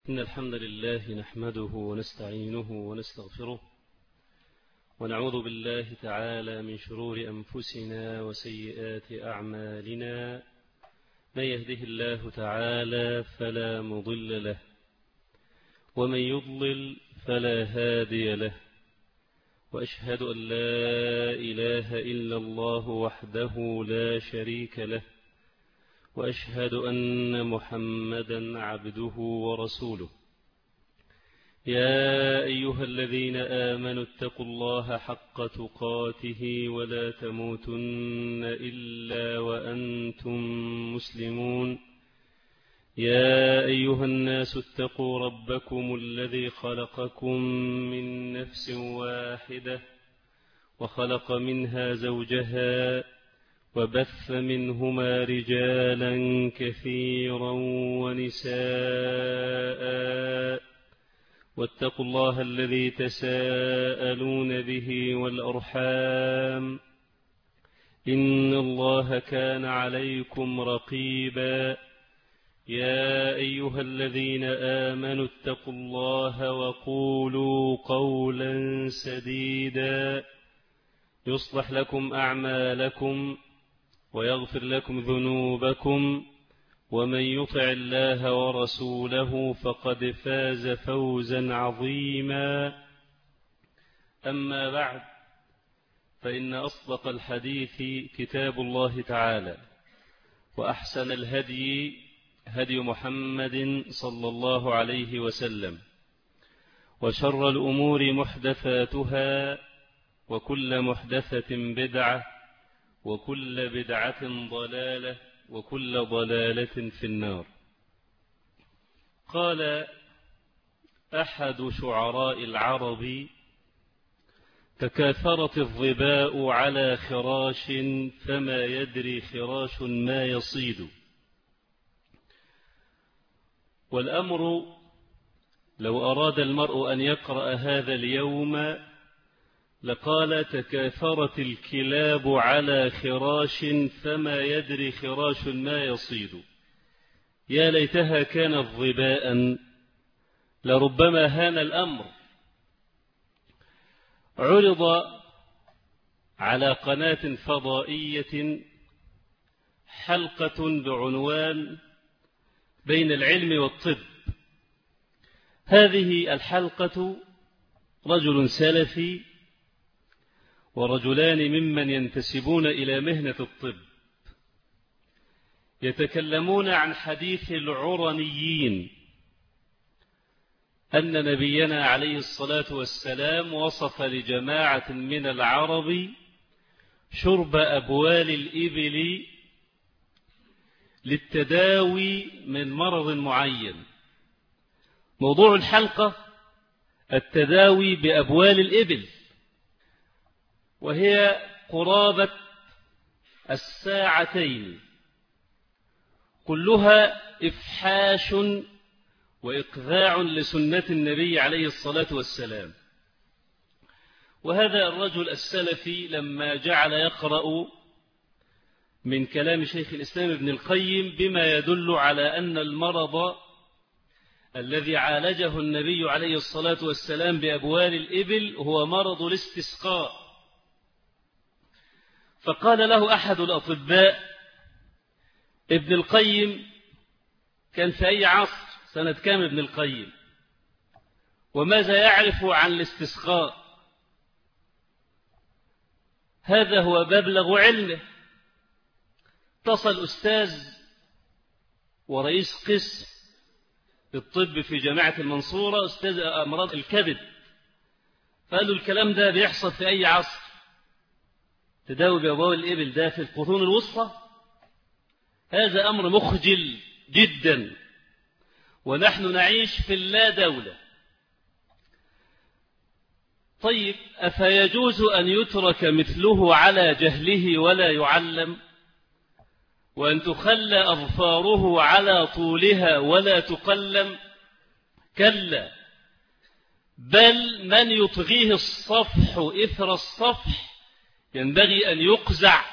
إن الحمد لله نحمده ونستعينه ونستغفره ونعوذ بالله تعالى من شرور أنفسنا وسيئات أعمالنا. من يهده الله تعالى فلا مضل له ومن يضلل فلا هادي له، وأشهد أن لا إله إلا الله وحده لا شريك له، وأشهد أن محمدا عبده ورسوله. يا أيها الذين آمنوا اتقوا الله حق تقاته ولا تموتن إلا وأنتم مسلمون. يا أيها الناس اتقوا ربكم الذي خلقكم من نفس واحدة وخلق منها زوجها وبث منهما رجالا كثيرا ونساء، واتقوا الله الذي تساءلون به والأرحام إن الله كان عليكم رقيبا. يا أيها الذين آمنوا اتقوا الله وقولوا قولا سديدا يصلح لكم أعمالكم ويغفر لكم ذنوبكم، ومن يطع الله ورسوله فقد فاز فوزا عظيما. أما بعد، فإن أصدق الحديث كتاب الله تعالى، وأحسن الهدي هدي محمد صلى الله عليه وسلم، وشر الأمور محدثاتها، وكل محدثة بدعة، وكل بدعة ضلالة، وكل ضلالة في النار. قال أحد شعراء العرب: تكاثرت الظباء على خراش فما يدري خراش ما يصيد. والأمر لو أراد المرء أن يقرأ هذا اليوم لقال: تكاثرت الكلاب على خراش فما يدري خراش ما يصيد. يا ليتها كانت ظباء، لربما هان الأمر. عرض على قناة فضائية حلقة بعنوان بين العلم والطب. هذه الحلقة رجل سلفي ورجلان ممن ينتسبون إلى مهنة الطب يتكلمون عن حديث العرنيين، أن نبينا عليه الصلاة والسلام وصف لجماعة من العرب شرب أبوال الإبل للتداوي من مرض معين. موضوع الحلقة التداوي بأبوال الإبل، وهي قرابة الساعتين، كلها إفحاش وإقذاع لسنة النبي عليه الصلاة والسلام. وهذا الرجل السلفي لما جعل يقرأ من كلام شيخ الإسلام ابن القيم بما يدل على أن المرض الذي عالجه النبي عليه الصلاة والسلام بأبوال الإبل هو مرض الاستسقاء، فقال له أحد الأطباء: ابن القيم كان في أي عصر؟ سنة كام ابن القيم؟ وماذا يعرف عن الاستسقاء؟ هذا هو مبلغ علمه. اتصل أستاذ ورئيس قسم الطب في جامعة المنصورة، أستاذ أمراض الكبد، فقال له: الكلام ده بيحصل في أي عصر؟ تداوي بأبوال الإبل ده في القرون الوسطى؟ هذا أمر مخجل جدا، ونحن نعيش في اللا دولة. طيب، أفيجوز أن يترك مثله على جهله ولا يعلم، وأن تخلى أظفاره على طولها ولا تقلم؟ كلا، بل من يطغيه الصفح إثر الصفح ينبغي أن يقزع،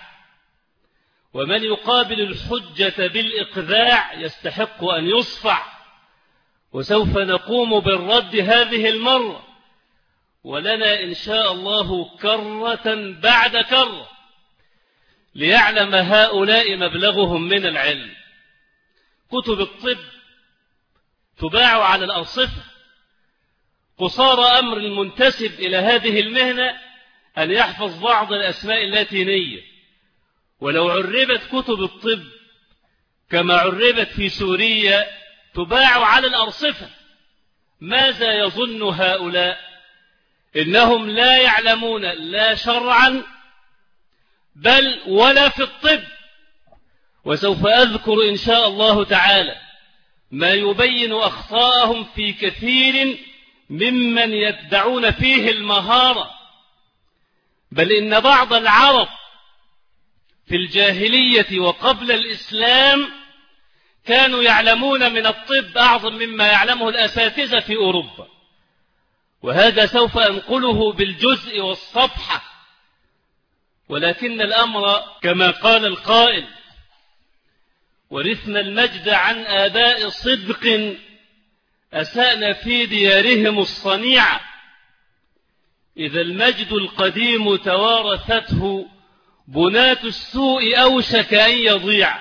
ومن يقابل الحجة بالإقذاع يستحق أن يصفع، وسوف نقوم بالرد هذه المرة، ولنا إن شاء الله كرة بعد كرة ليعلم هؤلاء مبلغهم من العلم. كتب الطب تباع على الأرصفة، قصار أمر المنتسب إلى هذه المهنة أن يحفظ بعض الأسماء اللاتينية، ولو عربت كتب الطب كما عربت في سوريا تباع على الأرصفة. ماذا يظن هؤلاء؟ إنهم لا يعلمون لا شرعا بل ولا في الطب. وسوف أذكر إن شاء الله تعالى ما يبين أخطاءهم في كثير ممن يدعون فيه المهارة. بل إن بعض العرب في الجاهلية وقبل الإسلام كانوا يعلمون من الطب أعظم مما يعلمه الأساتذة في أوروبا، وهذا سوف أنقله بالجزء والصفحة. ولكن الأمر كما قال القائل: ورثنا المجد عن آباء صدق أسأنا في ديارهم الصنيعة، إذا المجد القديم توارثته بنات السوء أوشك أن يضيع.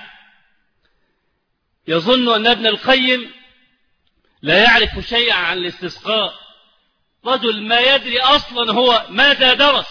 يظن أن ابن القيم لا يعرف شيئا عن الاستسقاء، رجل ما يدري أصلا هو ماذا درس.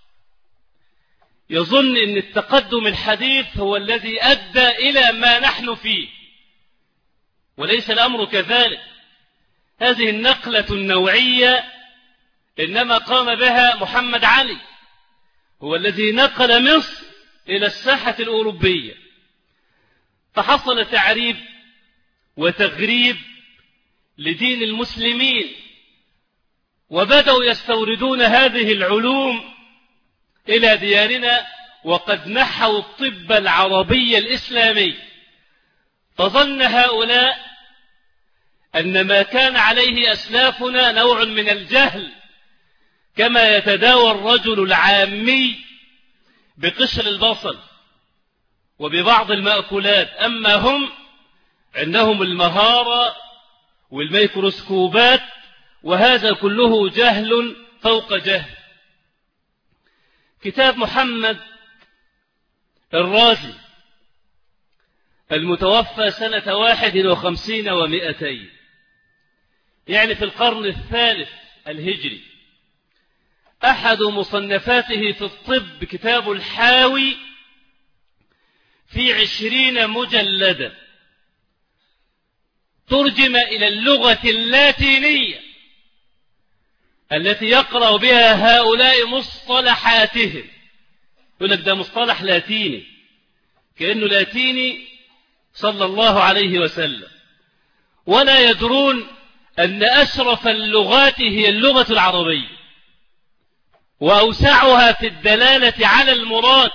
يظن أن التقدم الحديث هو الذي أدى إلى ما نحن فيه، وليس الأمر كذلك. هذه النقلة النوعية إنما قام بها محمد علي، هو الذي نقل مصر إلى الساحة الأوروبية، فحصل تعريب وتغريب لدين المسلمين، وبدأوا يستوردون هذه العلوم إلى ديارنا، وقد نحوا الطب العربي الإسلامي. فظن هؤلاء أن ما كان عليه أسلافنا نوع من الجهل، كما يتداوى الرجل العامي بقشر البصل وببعض المأكولات، أما هم عندهم المهارة والميكروسكوبات، وهذا كله جهل فوق جهل. كتاب محمد الرازي المتوفى سنة 51 و200، يعني في القرن الثالث الهجري، أحد مصنفاته في الطب كتاب الحاوي في 20 مجلدا، ترجم إلى اللغة اللاتينية التي يقرأ بها هؤلاء مصطلحاتهم. يقول لك ده مصطلح لاتيني، كأنه لاتيني صلى الله عليه وسلم، ولا يدرون أن أشرف اللغات هي اللغة العربية، وأوسعها في الدلالة على المراد،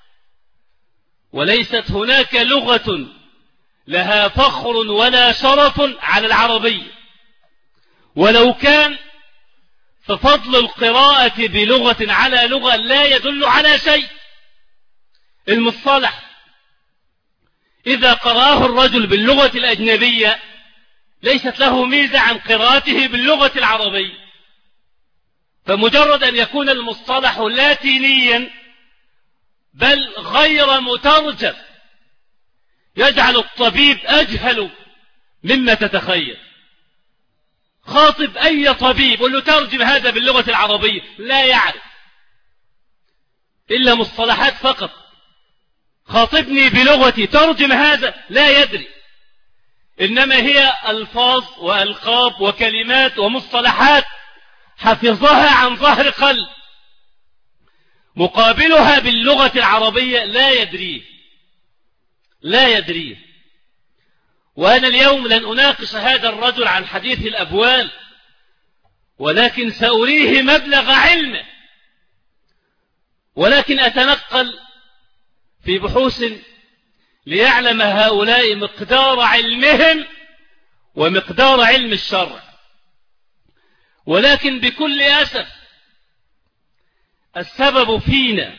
وليست هناك لغة لها فخر ولا شرف على العربية، ولو كان ففضل القراءة بلغة على لغة لا يدل على شيء. المصطلح إذا قرأه الرجل باللغة الأجنبية ليست له ميزة عن قراءته باللغة العربية، فمجرد أن يكون المصطلح لاتينيا بل غير مترجم يجعل الطبيب أجهل مما تتخيل. خاطب أي طبيب قل له ترجم هذا باللغة العربية، لا يعرف إلا مصطلحات فقط. خاطبني بلغتي ترجم هذا، لا يدري، إنما هي ألفاظ وألقاب وكلمات ومصطلحات حفظها عن ظهر قلب. مقابلها باللغة العربية لا يدريه. وأنا اليوم لن أناقش هذا الرجل عن حديث الأبوال، ولكن سأريه مبلغ علمه، ولكن أتنقل في بحوث ليعلم هؤلاء مقدار علمهم ومقدار علم الشرع. ولكن بكل أسف السبب فينا،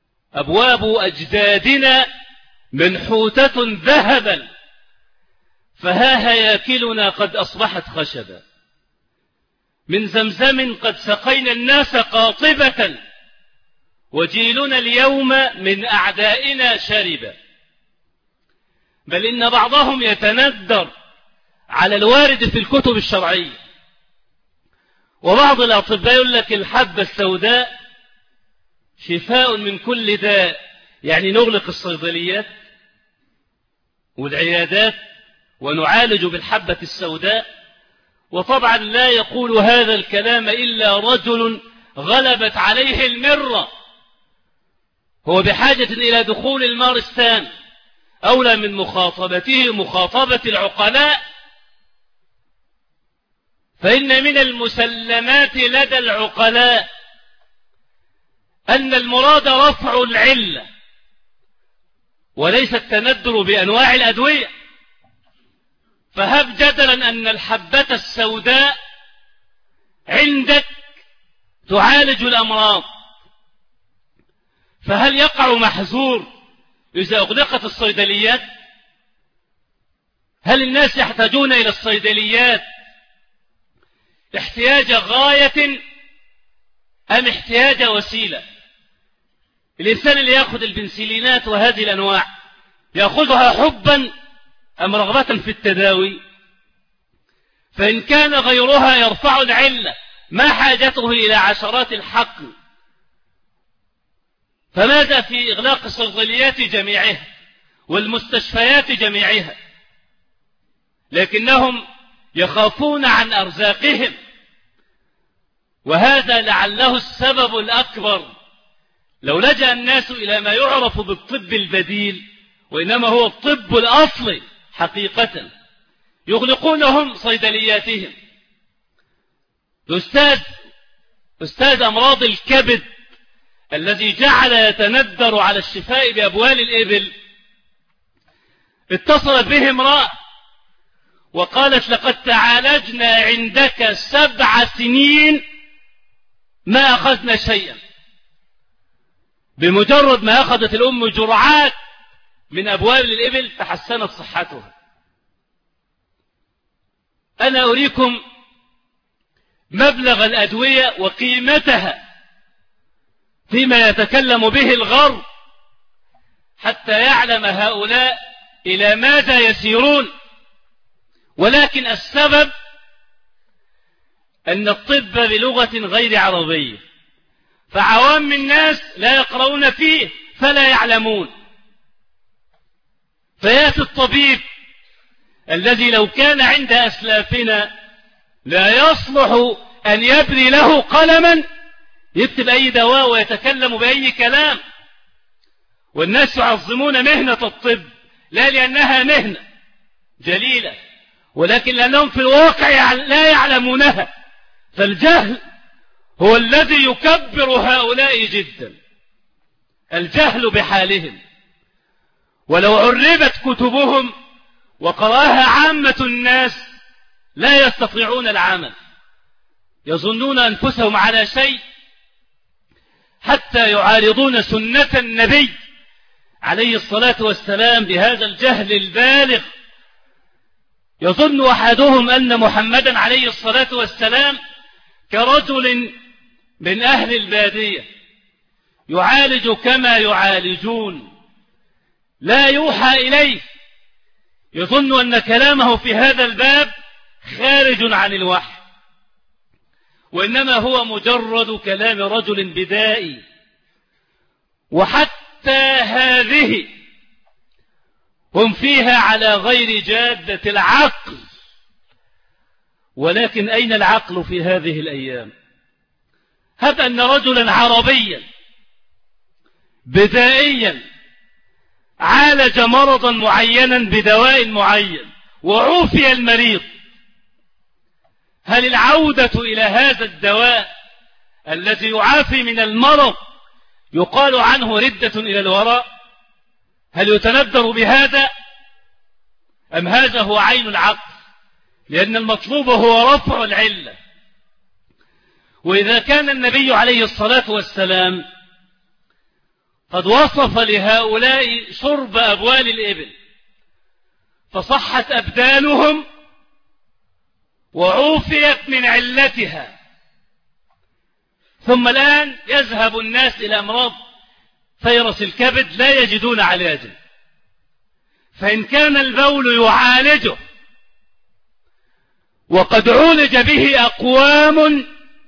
أبواب أجدادنا منحوتة ذهبا، فها هياكلنا قد أصبحت خشبا، من زمزم قد سقينا الناس قاطبة، وجيلنا اليوم من أعدائنا شربا. بل إن بعضهم يتندر على الوارد في الكتب الشرعية، وبعض الأطباء يقول لك الحبة السوداء شفاء من كل داء، يعني نغلق الصيدليات والعيادات ونعالج بالحبة السوداء. وطبعا لا يقول هذا الكلام إلا رجل غلبت عليه المرة، هو بحاجة إلى دخول المارستان، أولى من مخاطبته مخاطبة العقلاء. فإن من المسلمات لدى العقلاء أن المراد رفع العلة وليس التندر بأنواع الأدوية. فهب جدلا أن الحبة السوداء عندك تعالج الأمراض، فهل يقع محظور إذا أغلقت الصيدليات؟ هل الناس يحتاجون إلى الصيدليات احتياج غاية أم احتياج وسيلة؟ الإنسان اللي يأخذ البنسلينات وهذه الأنواع يأخذها حبا أم رغبة في التداوي؟ فإن كان غيرها يرفع العلة ما حاجته إلى عشرات الحقن، فماذا في إغلاق الصيدليات جميعها والمستشفيات جميعها؟ لكنهم يخافون عن أرزاقهم، وهذا لعله السبب الأكبر. لو لجأ الناس إلى ما يعرف بالطب البديل، وإنما هو الطب الأصلي حقيقة، يغلقونهم صيدلياتهم. أستاذ أمراض الكبد الذي جعل يتندر على الشفاء بأبوال الإبل اتصلت به امرأة وقالت لقد تعالجنا عندك 7 سنين ما أخذنا شيئا. بمجرد ما أخذت الأم جرعات من أبوال الإبل تحسنت صحتها. أنا أريكم مبلغ الأدوية وقيمتها فيما يتكلم به الغرب حتى يعلم هؤلاء إلى ماذا يسيرون. ولكن السبب أن الطب بلغة غير عربية، فعوام الناس لا يقرؤون فيه فلا يعلمون. فيأتي الطبيب الذي لو كان عند أسلافنا لا يصلح أن يبني له قلما يكتب أي دواء ويتكلم بأي كلام. والناس يعظمون مهنة الطب لا لأنها مهنة جليلة، ولكن لأنهم في الواقع لا يعلمونها. فالجهل هو الذي يكبر هؤلاء جدا، الجهل بحالهم. ولو عربت كتبهم وقرأها عامة الناس لا يستطيعون العمل، يظنون أنفسهم على شيء حتى يعارضون سنة النبي عليه الصلاة والسلام بهذا الجهل البالغ. يظن أحدهم أن محمدا عليه الصلاة والسلام كرجل من أهل البادية يعالج كما يعالجون، لا يوحى إليه. يظن أن كلامه في هذا الباب خارج عن الوحي، وإنما هو مجرد كلام رجل بدائي. وحتى هذه هم فيها على غير جادة العقل. ولكن أين العقل في هذه الأيام؟ هب أن رجلا عربيا بدائيا عالج مرضا معينا بدواء معين وعوفي المريض، هل العودة إلى هذا الدواء الذي يعافي من المرض يقال عنه ردة إلى الوراء؟ هل يتندر بهذا أم هذا هو عين العقل؟ لأن المطلوب هو رفع العلة. وإذا كان النبي عليه الصلاة والسلام قد وصف لهؤلاء شرب أبوال الإبل فصحت أبدانهم وعوفيت من علتها. ثم الآن يذهب الناس إلى أمراض فيروس الكبد لا يجدون علاجا، فإن كان البول يعالجه وقد عولج به أقوام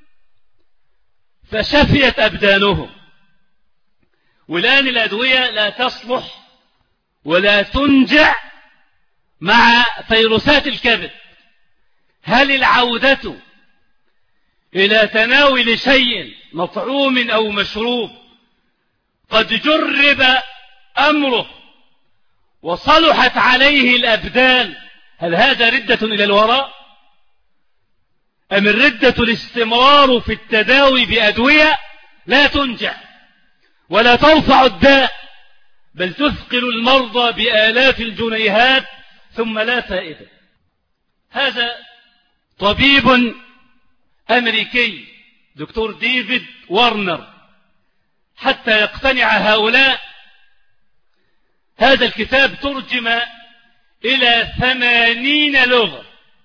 فشفيت أبدانهم، والآن الأدوية لا تصلح ولا تنجع مع فيروسات الكبد. هل العودة إلى تناول شيء مطعوم أو مشروب قد جرب أمره وصلحت عليه الأبدان، هل هذا ردة إلى الوراء؟ أم الردة الاستمرار في التداوي بأدوية لا تنجع ولا ترفع الداء، بل تثقل المرضى بآلاف الجنيهات ثم لا فائدة؟ هذا طبيب أمريكي دكتور ديفيد وارنر، حتى يقتنع هؤلاء هذا الكتاب ترجم إلى 80 لغة.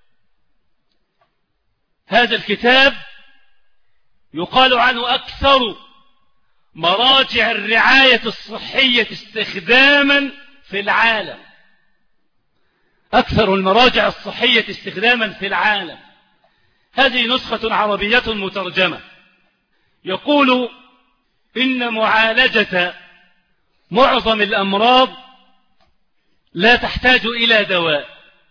هذا الكتاب يقال عنه أكثر مراجع الرعاية الصحية استخداما في العالم، أكثر المراجع الصحية استخداما في العالم. هذه نسخة عربية مترجمة. يقول إن معالجة معظم الأمراض لا تحتاج إلى دواء،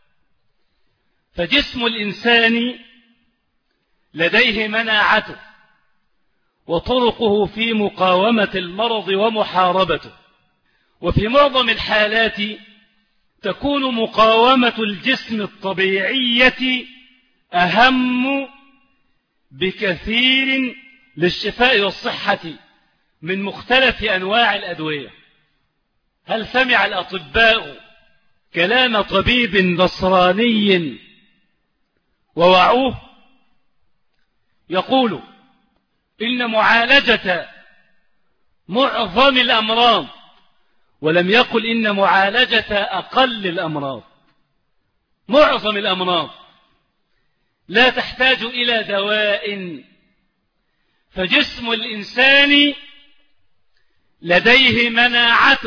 فجسم الإنسان لديه مناعته وطرقه في مقاومة المرض ومحاربته، وفي معظم الحالات تكون مقاومة الجسم الطبيعية أهم بكثير للشفاء والصحة من مختلف أنواع الأدوية. هل سمع الأطباء كلام طبيب نصراني ووعوه؟ يقول إن معالجة معظم الأمراض، ولم يقل إن معالجة أقل الأمراض، معظم الأمراض لا تحتاج إلى دواء، فجسم الإنسان لديه مناعته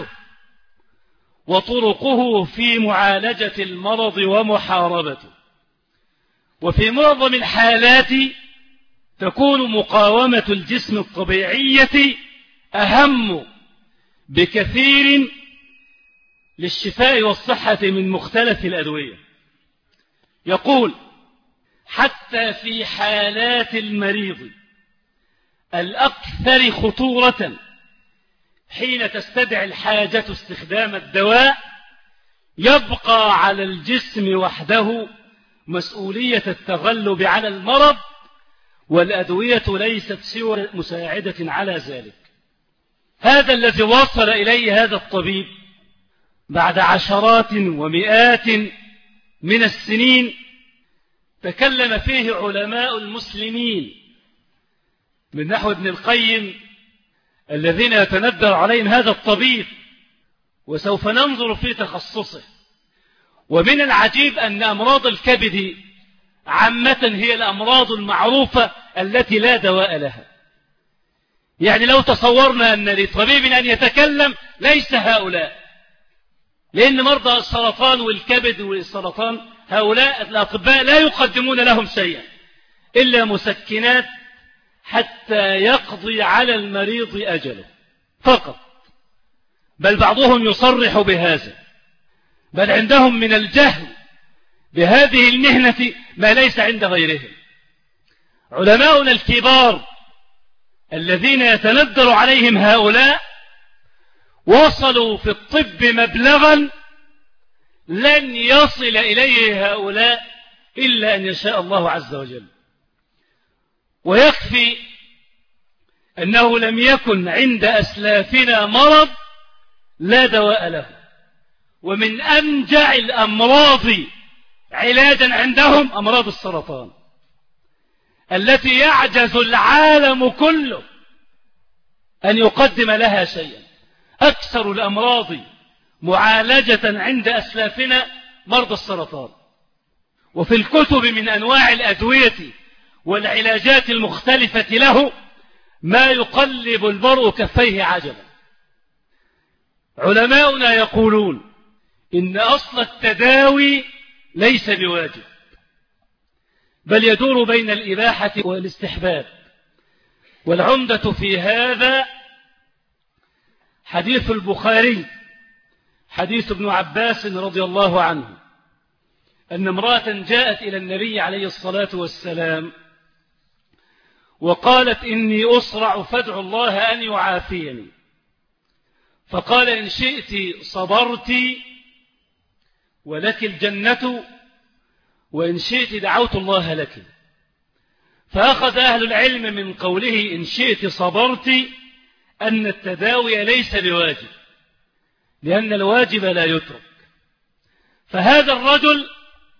وطرقه في معالجة المرض ومحاربته، وفي معظم الحالات تكون مقاومة الجسم الطبيعية أهم بكثير للشفاء والصحة من مختلف الأدوية. يقول حتى في حالات المريض الأكثر خطورة حين تستدعي الحاجة استخدام الدواء، يبقى على الجسم وحده مسؤولية التغلب على المرض، والأدوية ليست سوى مساعدة على ذلك. هذا الذي وصل إليه هذا الطبيب بعد عشرات ومئات من السنين تكلم فيه علماء المسلمين من نحو ابن القيم الذين يتندر عليهم هذا الطبيب، وسوف ننظر في تخصصه. ومن العجيب أن أمراض الكبد عامة هي الأمراض المعروفة التي لا دواء لها. يعني لو تصورنا أن لطبيب أن يتكلم ليس هؤلاء، لأن مرضى السرطان والكبد والسرطان هؤلاء الأطباء لا يقدمون لهم شيئا إلا مسكنات حتى يقضي على المريض أجله فقط، بل بعضهم يصرح بهذا، بل عندهم من الجهل بهذه المهنة ما ليس عند غيرهم. علماؤنا الكبار الذين يتندر عليهم هؤلاء وصلوا في الطب مبلغا لن يصل إليه هؤلاء إلا أن يشاء الله عز وجل. ويكفي أنه لم يكن عند أسلافنا مرض لا دواء له، ومن أنجع الأمراض علاجا عندهم أمراض السرطان التي يعجز العالم كله أن يقدم لها شيئا. أكثر الأمراض معالجة عند أسلافنا مرضى السرطان. وفي الكتب من أنواع الأدوية والعلاجات المختلفة له ما يقلب المرء كفيه عجبا. علماؤنا يقولون إن أصل التداوي ليس بواجب، بل يدور بين الإباحة والاستحباب. والعمدة في هذا حديث البخاري، حديث ابن عباس رضي الله عنه أن امرأة جاءت إلى النبي عليه الصلاة والسلام وقالت إني أصرع فادعو الله أن يعافيني. فقال إن شئت صبرت ولك الجنة وإن شئت دعوت الله لك. فأخذ أهل العلم من قوله إن شئت صبرت أن التداوي ليس بواجب، لأن الواجب لا يترك. فهذا الرجل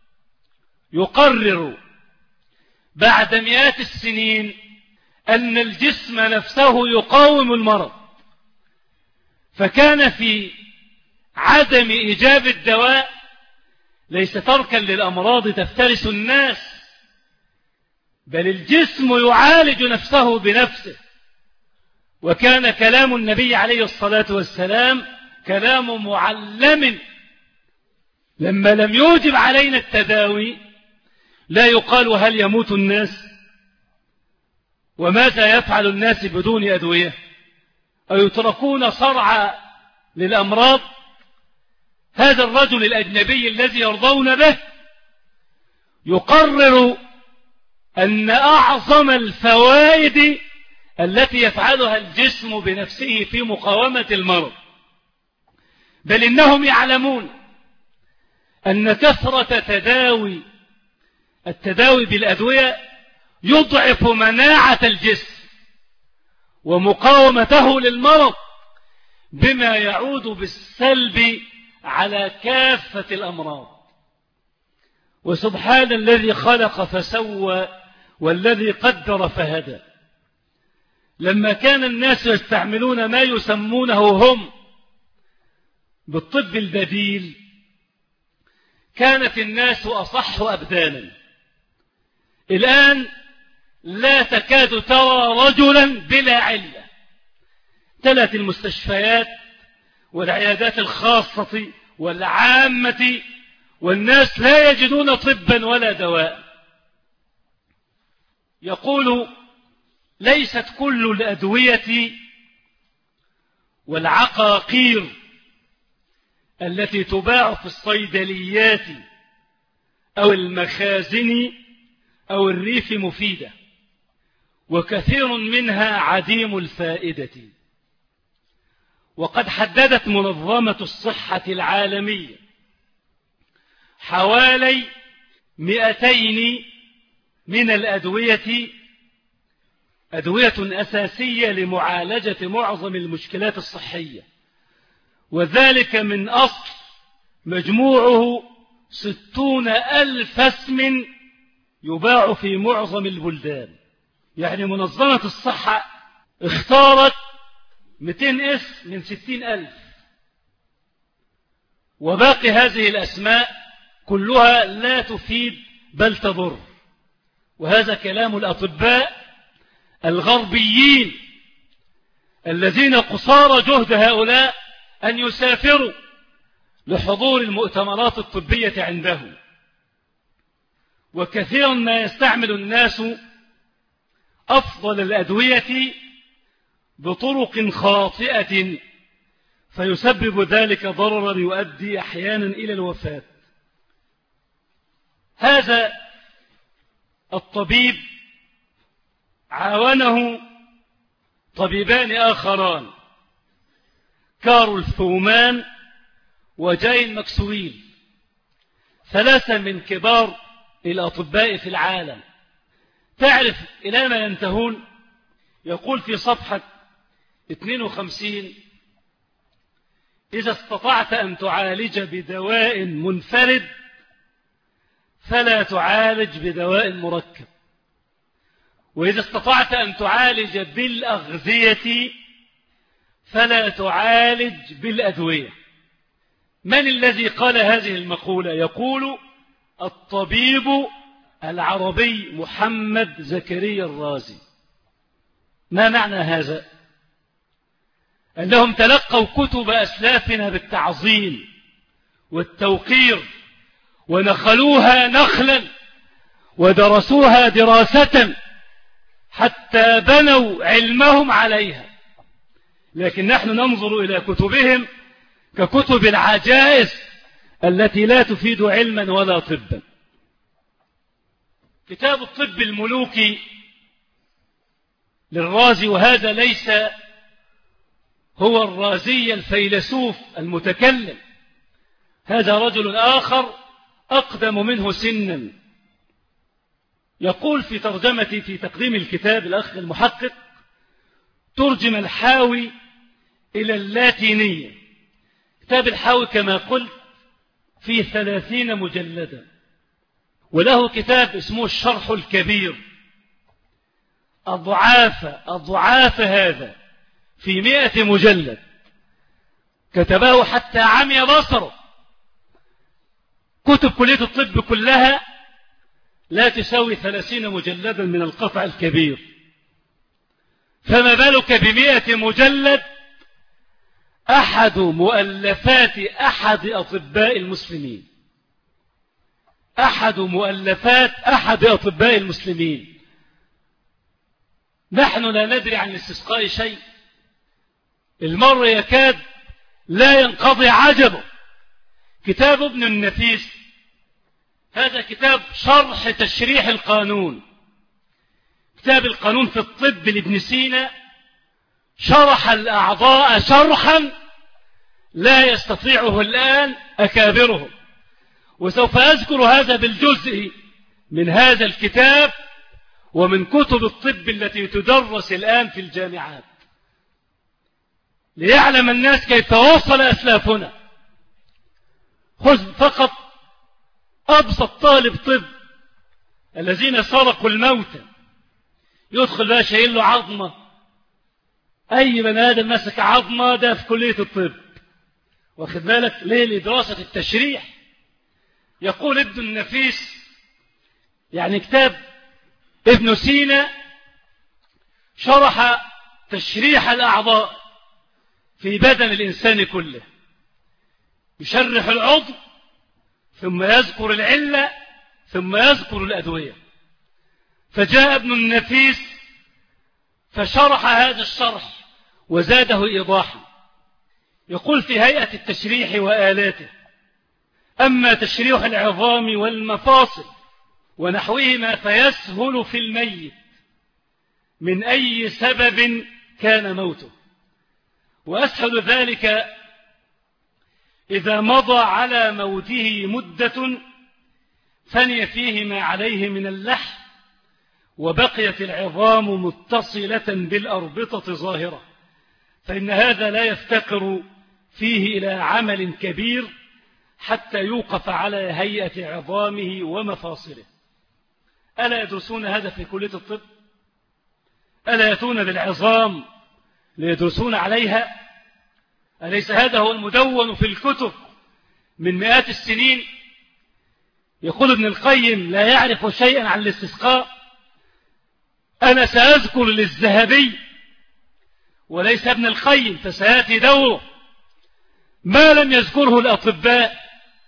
يقرر بعد مئات السنين أن الجسم نفسه يقاوم المرض، فكان في عدم إيجاب الدواء ليس تركا للأمراض تفترس الناس، بل الجسم يعالج نفسه بنفسه. وكان كلام النبي عليه الصلاة والسلام كلام معلم. لما لم يوجب علينا التداوي لا يقال هل يموت الناس وماذا يفعل الناس بدون أدوية، أو يتركون صرعى للأمراض. هذا الرجل الأجنبي الذي يرضون به يقرر أن أعظم الفوائد التي يفعلها الجسم بنفسه في مقاومة المرض، بل إنهم يعلمون أن كثرة التداوي بالأدوية يضعف مناعة الجسم ومقاومته للمرض، بما يعود بالسلب على كافة الأمراض. وسبحان الذي خلق فسوى والذي قدر فهدى. لما كان الناس يستعملون ما يسمونه هم بالطب البديل كانت الناس أصح أبدانا. الآن لا تكاد ترى رجلا بلا علة. تلت المستشفيات والعيادات الخاصة والعامة والناس لا يجدون طبا ولا دواء. يقول ليست كل الأدوية والعقاقير التي تباع في الصيدليات أو المخازن أو الريف مفيدة، وكثير منها عديم الفائدة. وقد حددت منظمة الصحة العالمية حوالي 200 من الأدوية أدوية أساسية لمعالجة معظم المشكلات الصحية، وذلك من أصل مجموعه 60,000 اسم يباع في معظم البلدان. يعني منظمة الصحة اختارت 200 اسم من 60,000، وباقي هذه الأسماء كلها لا تفيد بل تضر. وهذا كلام الأطباء الغربيين الذين قصارى جهد هؤلاء أن يسافروا لحضور المؤتمرات الطبية عندهم. وكثيرا ما يستعمل الناس أفضل الأدوية بطرق خاطئة فيسبب ذلك ضررا يؤدي أحيانا إلى الوفاة. هذا الطبيب عاونه طبيبان آخران، كارول ثومان وجاين ماكسويل، 3 من كبار الأطباء في العالم. تعرف إلى ما ينتهون؟ يقول في صفحة 52: إذا استطعت أن تعالج بدواء منفرد فلا تعالج بدواء مركب، وإذا استطعت أن تعالج بالأغذية فلا تعالج بالأدوية. من الذي قال هذه المقولة؟ يقول الطبيب العربي محمد زكريا الرازي. ما معنى هذا؟ أنهم تلقوا كتب أسلافنا بالتعظيم والتوقير، ونخلوها نخلا ودرسوها دراسة حتى بنوا علمهم عليها. لكن نحن ننظر إلى كتبهم ككتب العجائز التي لا تفيد علما ولا طبا. كتاب الطب الملوكي للرازي، وهذا ليس هو الرازي الفيلسوف المتكلم، هذا رجل آخر أقدم منه سنا. يقول في ترجمتي في تقديم الكتاب الأخ المحقق: ترجم الحاوي إلى اللاتينية. كتاب الحاوي كما قلت فيه 30 مجلدا، وله كتاب اسمه الشرح الكبير، أضعاف هذا في 100 مجلد، كتبه حتى عمي بصره. كتب كلية الطب كلها لا تساوي 30 مجلدا من القطع الكبير، فما بالك ب100 مجلد أحد مؤلفات أحد أطباء المسلمين، أحد مؤلفات أحد أطباء المسلمين. نحن لا ندري عن الاستسقاء شيء، المر يكاد لا ينقضي عجبه. كتاب ابن النفيس هذا كتاب شرح تشريح القانون، كتاب القانون في الطب لابن سينا، شرح الأعضاء شرحا لا يستطيعه الآن أكابرهم. وسوف أذكر هذا بالجزء من هذا الكتاب ومن كتب الطب التي تدرس الآن في الجامعات، ليعلم الناس كيف وصل أسلافنا. خذ فقط أبسط طالب طب الذين سرقوا الموتى، يدخل بقى شايل له عظمة، أي بني آدم مسك عظمة ده في كلية الطب، واخد بالك ليه؟ لدراسة التشريح. يقول ابن النفيس، يعني كتاب ابن سينا، شرح تشريح الأعضاء في بدن الإنسان كله، يشرح العضو ثم يذكر العلة ثم يذكر الأدوية. فجاء ابن النفيس فشرح هذا الشرح وزاده إيضاحا. يقول في هيئة التشريح وآلاته: أما تشريح العظام والمفاصل ونحوهما فيسهل في الميت من أي سبب كان موته، وأسهل ذلك إذا مضى على موته مدة فني فيه ما عليه من اللحم، وبقيت العظام متصلة بالأربطة ظاهرة، فإن هذا لا يفتقر فيه إلى عمل كبير حتى يوقف على هيئة عظامه ومفاصله. ألا يدرسون هذا في كلية الطب؟ ألا يأتون بالعظام ليدرسون عليها؟ أليس هذا هو المدون في الكتب من مئات السنين؟ يقول ابن القيم: لا يعرف شيئا عن الاستسقاء. أنا سأذكر للذهبي وليس ابن القيم، فسيأتي دوره ما لم يذكره الأطباء،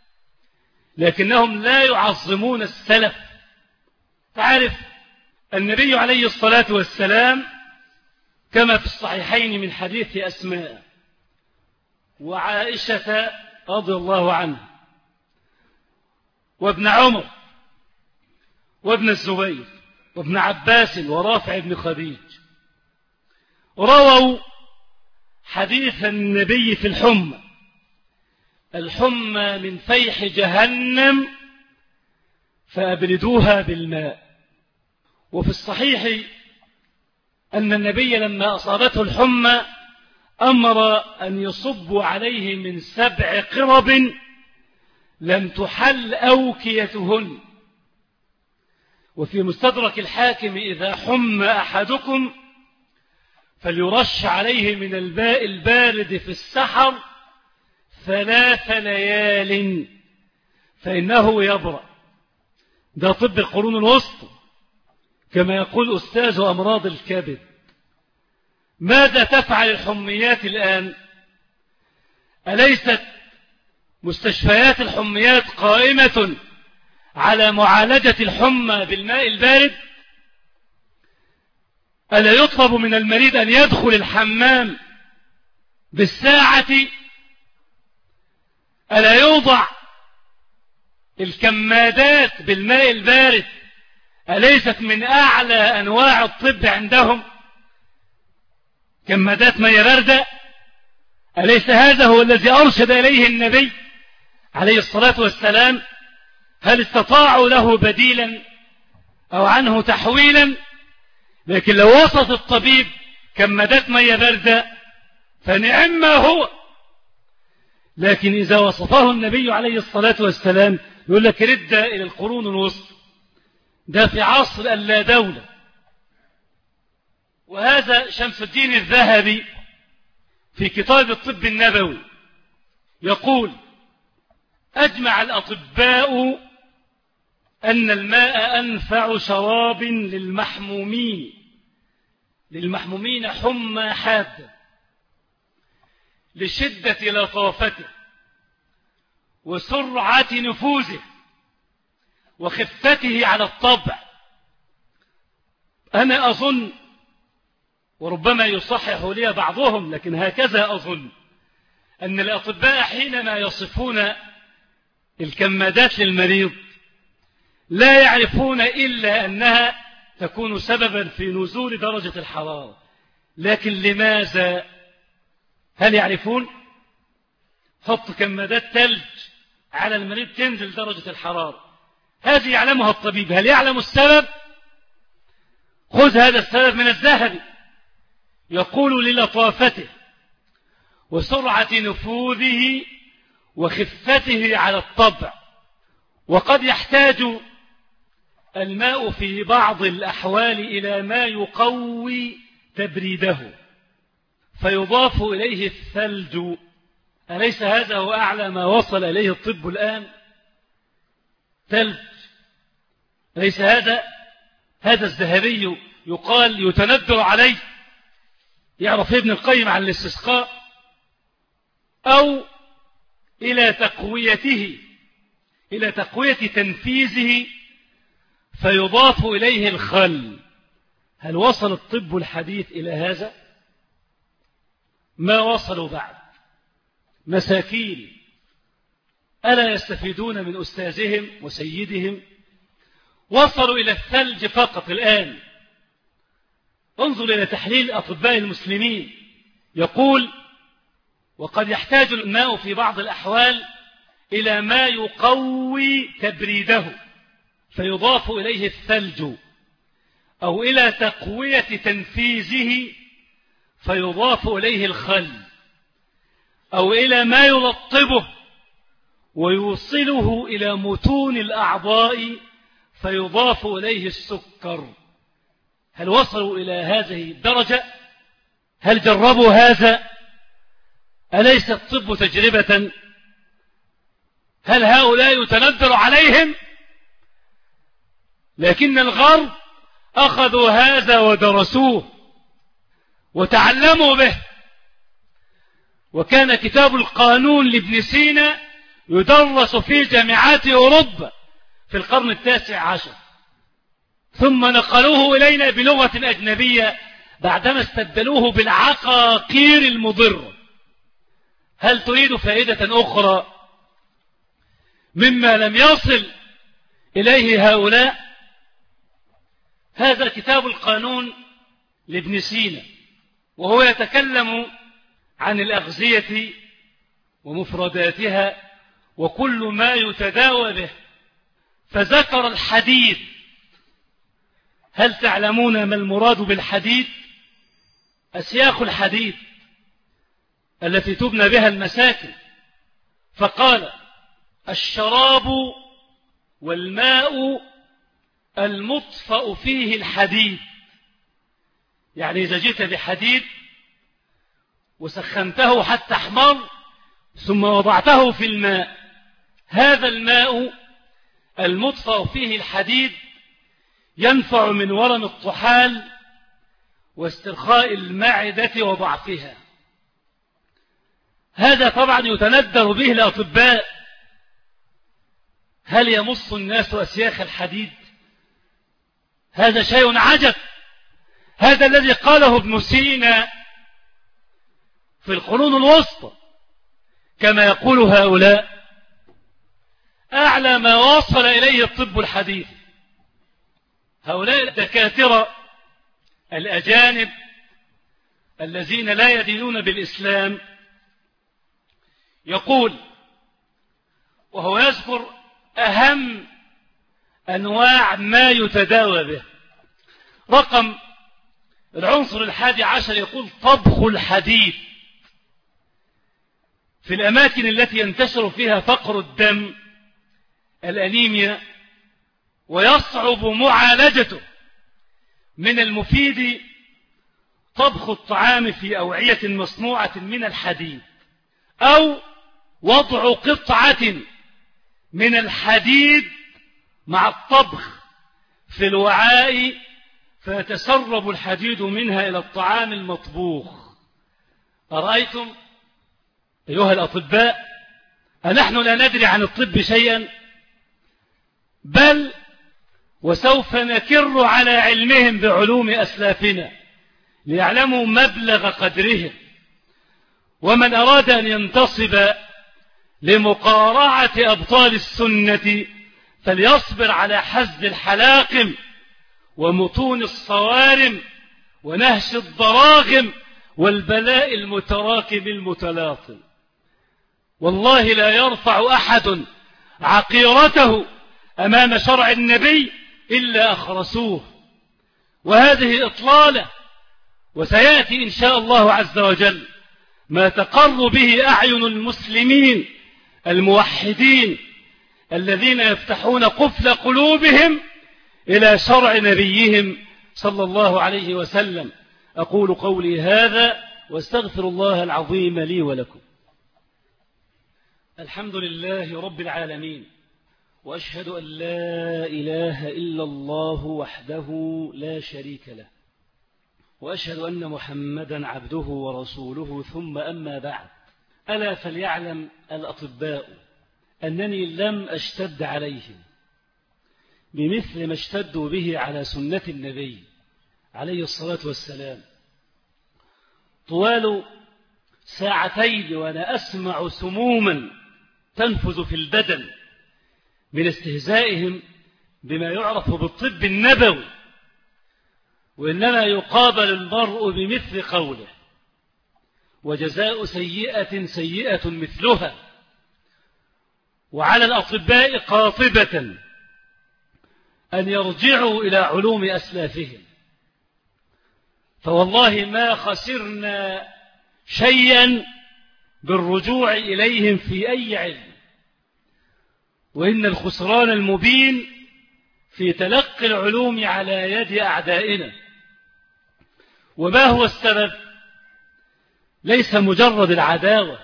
لكنهم لا يعظمون السلف. تعرف النبي عليه الصلاة والسلام كما في الصحيحين من حديث أسماء وعائشة رضي الله عنها وابن عمر وابن الزبير وابن عباس ورافع بن خديج رووا حديث النبي في الحمى من فيح جهنم فأبردوها بالماء. وفي الصحيح أن النبي لما أصابته الحمى أمر أن يصبوا عليه من 7 قرب لم تحل أوكيتهن. وفي مستدرك الحاكم: إذا حمى أحدكم فليرش عليه من الماء البارد في السحر 3 ليال فإنه يبرأ. ده طب القرون الوسطى كما يقول أستاذ أمراض الكبد. ماذا تفعل الحميات الآن؟ أليست مستشفيات الحميات قائمة على معالجة الحمى بالماء البارد؟ ألا يطلب من المريض أن يدخل الحمام بالساعة؟ ألا يوضع الكمادات بالماء البارد؟ أليست من أعلى أنواع الطب عندهم كمادات مياه باردة؟ أليس هذا هو الذي أرشد إليه النبي عليه الصلاة والسلام؟ هل استطاعوا له بديلا أو عنه تحويلا؟ لكن لو وصف الطبيب كمادات مياه باردة فنعم ما هو. لكن إذا وصفه النبي عليه الصلاة والسلام يقول لك رد إلى القرون الوسطى. ده في عصر اللا دولة. وهذا شمس الدين الذهبي في كتاب الطب النبوي يقول: أجمع الأطباء أن الماء أنفع شراب للمحمومين حمى حادة لشدة لطافته وسرعة نفوذه وخفته على الطبع. أنا أظن، وربما يصحح لي بعضهم، لكن هكذا أظن، أن الأطباء حينما يصفون الكمادات للمريض لا يعرفون إلا أنها تكون سببا في نزول درجة الحرارة. لكن لماذا؟ هل يعرفون؟ حط كمادات ثلج على المريض تنزل درجة الحرارة، هذه يعلمها الطبيب. هل يعلم السبب؟ خذ هذا السبب من الذهبي، يقول: للطافته وسرعة نفوذه وخفته على الطبع. وقد يحتاج الماء في بعض الأحوال إلى ما يقوي تبريده فيضاف إليه الثلج. أليس هذا هو أعلى ما وصل إليه الطب الآن؟ ثلج. أليس هذا الذهبي يقال يتندر عليه؟ يعرف ابن القيم عن الاستسقاء. أو إلى تقوية تنفيذه فيضاف إليه الخل. هل وصل الطب الحديث إلى هذا؟ ما وصلوا بعد. مساكين ألا يستفيدون من أستاذهم وسيدهم؟ وصلوا إلى الثلج فقط الآن. انظر إلى تحليل أطباء المسلمين، يقول: وقد يحتاج الماء في بعض الأحوال إلى ما يقوي تبريده فيضاف إليه الثلج، أو إلى تقوية تنفيذه فيضاف إليه الخل، أو إلى ما يرطبه ويوصله إلى متون الأعضاء فيضاف إليه السكر. هل وصلوا إلى هذه الدرجة؟ هل جربوا هذا؟ أليس الطب تجربة؟ هل هؤلاء يتندر عليهم؟ لكن الغرب أخذوا هذا ودرسوه وتعلموا به. وكان كتاب القانون لابن سينا يدرس في جامعات أوروبا في القرن 19، ثم نقلوه إلينا بلغة أجنبية بعدما استبدلوه بالعقاقير المضرة. هل تريد فائدة أخرى مما لم يصل إليه هؤلاء؟ هذا كتاب القانون لابن سينا، وهو يتكلم عن الأغذية ومفرداتها وكل ما يتداوى به، فذكر الحديد. هل تعلمون ما المراد بالحديد؟ أسياخ الحديد التي تبنى بها المساكن. فقال: الشراب والماء المطفأ فيه الحديد. يعني إذا جئت بحديد وسخنته حتى احمر ثم وضعته في الماء، هذا الماء المطفأ فيه الحديد ينفع من ورم الطحال واسترخاء المعدة وضعفها. هذا طبعا يتندر به الأطباء. هل يمص الناس أسياخ الحديد؟ هذا شيء عجب. هذا الذي قاله ابن سينا في القرون الوسطى كما يقول هؤلاء أعلى ما وصل إليه الطب الحديث. هؤلاء الدكاترة الأجانب الذين لا يدينون بالإسلام يقول، وهو يذكر أهم أنواع ما يتداوى به، رقم العنصر 11 يقول طبخ الحديد في الأماكن التي ينتشر فيها فقر الدم الأنيميا ويصعب معالجته. من المفيد طبخ الطعام في أوعية مصنوعة من الحديد، أو وضع قطعة من الحديد مع الطبخ في الوعاء فيتسرب الحديد منها إلى الطعام المطبوخ. أرأيتم أيها الأطباء أنحن لا ندري عن الطب شيئا؟ بل وسوف نكر على علمهم بعلوم أسلافنا ليعلموا مبلغ قدرهم. ومن أراد أن ينتصب لمقارعة أبطال السنة فليصبر على حز الحلاقم ومتون الصوارم ونهش الضراغم والبلاء المتراكم المتلاطم. والله لا يرفع أحد عقيرته أمام شرع النبي إلا أخرسوه، وهذه إطلالة. وسيأتي إن شاء الله عز وجل ما تقر به أعين المسلمين الموحدين الذين يفتحون قفل قلوبهم إلى شرع نبيهم صلى الله عليه وسلم. أقول قولي هذا واستغفر الله العظيم لي ولكم. الحمد لله رب العالمين، وأشهد أن لا إله إلا الله وحده لا شريك له، وأشهد أن محمدا عبده ورسوله، ثم أما بعد. ألا فليعلم الأطباء أنني لم أشتد عليهم بمثل ما اشتدوا به على سنة النبي عليه الصلاة والسلام طوال ساعتين، وأنا أسمع سموما تنفذ في البدن من استهزائهم بما يعرف بالطب النبوي. وإنما يقابل المرء بمثل قوله، وجزاء سيئة سيئة مثلها. وعلى الأطباء قاطبة أن يرجعوا إلى علوم أسلافهم، فوالله ما خسرنا شيئا بالرجوع إليهم في أي علم. وإن الخسران المبين في تلقي العلوم على يد أعدائنا. وما هو السبب؟ ليس مجرد العداوة،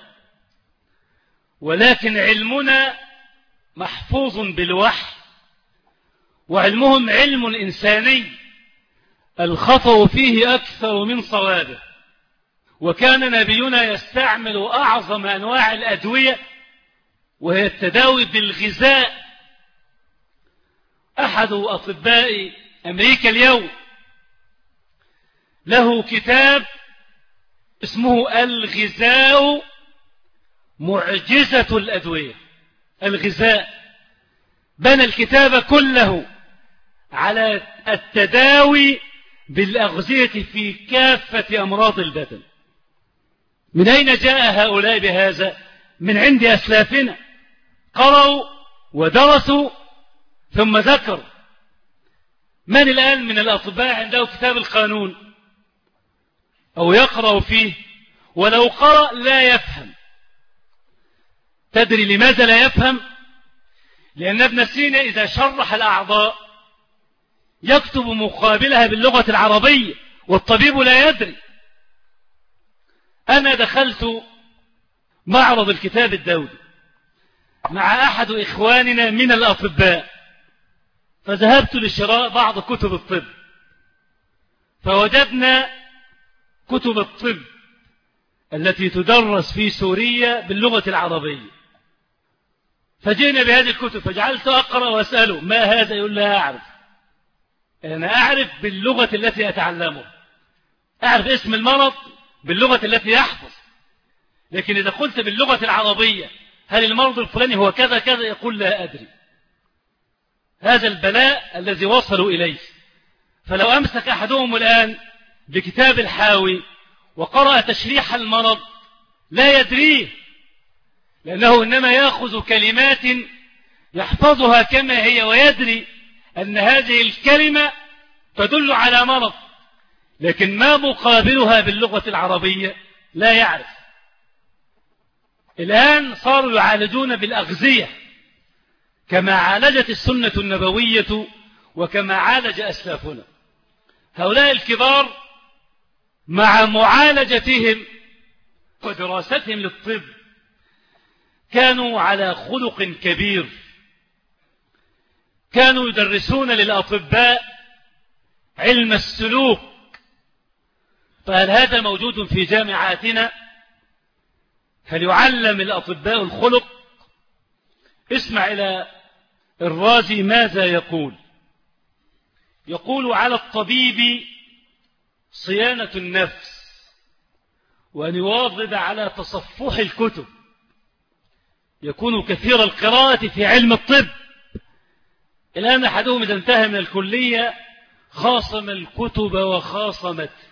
ولكن علمنا محفوظ بالوحي، وعلمهم علم إنساني الخطأ فيه أكثر من صوابه. وكان نبينا يستعمل أعظم أنواع الأدوية وهي التداوي بالغذاء. أحد أطباء أمريكا اليوم له كتاب اسمه الغذاء معجزة الأدوية. الغذاء بنى الكتاب كله على التداوي بالأغذية في كافة أمراض البدن. من أين جاء هؤلاء بهذا؟ من عند أسلافنا، قرأوا ودرسوا ثم ذكروا. من الآن من الأطباء عنده كتاب القانون أو يقرأ فيه، ولو قرأ لا يفهم. تدري لماذا لا يفهم؟ لأن ابن سينا إذا شرح الأعضاء يكتب مقابلها باللغة العربية، والطبيب لا يدري. أنا دخلت معرض الكتاب الدولي مع أحد إخواننا من الأطباء، فذهبت لشراء بعض كتب الطب، فوجدنا كتب الطب التي تدرس في سوريا باللغة العربية، فجئنا بهذه الكتب فجعلت أقرأ وأسأله ما هذا؟ يقول لا أعرف. أنا أعرف باللغة التي أتعلمها، أعرف اسم المرض باللغة التي يحفظ، لكن إذا قلت باللغة العربية هل المرض الفلاني هو كذا كذا، يقول لا أدري. هذا البلاء الذي وصلوا إليه. فلو أمسك أحدهم الآن بكتاب الحاوي وقرأ تشريح المرض لا يدريه، لأنه إنما يأخذ كلمات يحفظها كما هي، ويدري أن هذه الكلمة تدل على مرض، لكن ما مقابلها باللغة العربية لا يعرف. الآن صاروا يعالجون بالأغذية كما عالجت السنة النبوية وكما عالج أسلافنا. هؤلاء الكبار مع معالجتهم ودراستهم للطب كانوا على خلق كبير، كانوا يدرسون للأطباء علم السلوك. فهل هذا موجود في جامعاتنا؟ هل يعلم الأطباء الخلق؟ اسمع إلى الرازي ماذا يقول. يقول على الطبيب صيانة النفس، وأن يواظب على تصفح الكتب، يكون كثير القراءة في علم الطب. الآن أحدهم إذا انتهى من الكلية خاصم الكتب وخاصمته،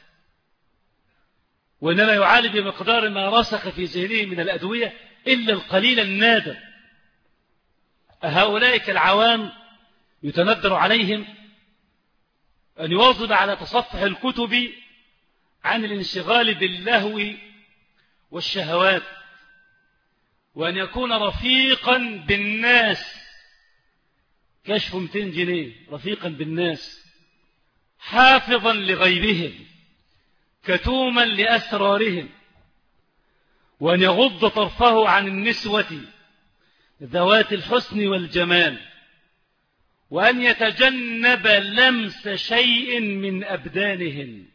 وإنما يعالج بمقدار ما رسخ في ذهنه من الأدوية إلا القليل النادر. هؤلاء كالعوام يتندر عليهم أن يواظب على تصفح الكتب عن الانشغال باللهو والشهوات، وأن يكون رفيقا بالناس. كشف 200 جنيه رفيقا بالناس، حافظا لغيبهم، كتوما لأسرارهم، وأن يغض طرفه عن النسوة ذوات الحسن والجمال، وأن يتجنب لمس شيء من أبدانهن،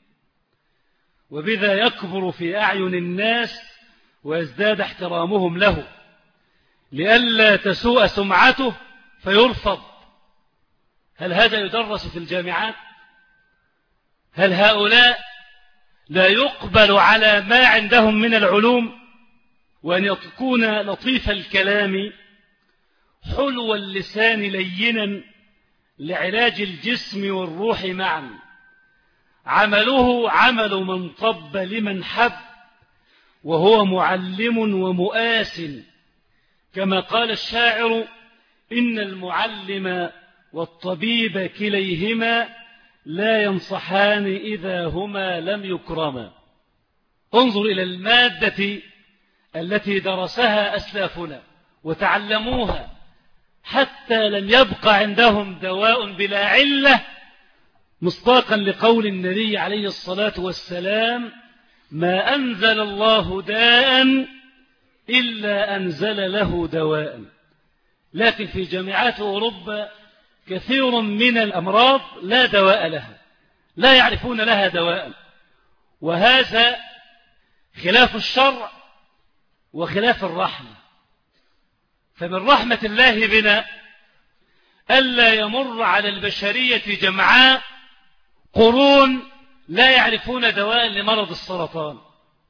وبذا يكبر في أعين الناس ويزداد احترامهم له، لئلا تسوء سمعته فيرفض. هل هذا يدرس في الجامعات؟ هل هؤلاء لا يقبل على ما عندهم من العلوم؟ وأن يكون لطيف الكلام حلو اللسان لينا لعلاج الجسم والروح معا، عمله عمل من طب لمن حب، وهو معلم ومؤاس، كما قال الشاعر إن المعلم والطبيب كليهما لا ينصحان إذا هما لم يكرما. انظر إلى المادة التي درسها أسلافنا وتعلموها حتى لم يبق عندهم دواء بلا علة، مصداقا لقول النبي عليه الصلاة والسلام ما أنزل الله داء إلا أنزل له دواء. لكن في جامعات أوروبا كثير من الأمراض لا دواء لها، لا يعرفون لها دواء، وهذا خلاف الشرع وخلاف الرحمة. فمن رحمة الله بنا ألا يمر على البشرية جمعاء قرون لا يعرفون دواء لمرض السرطان،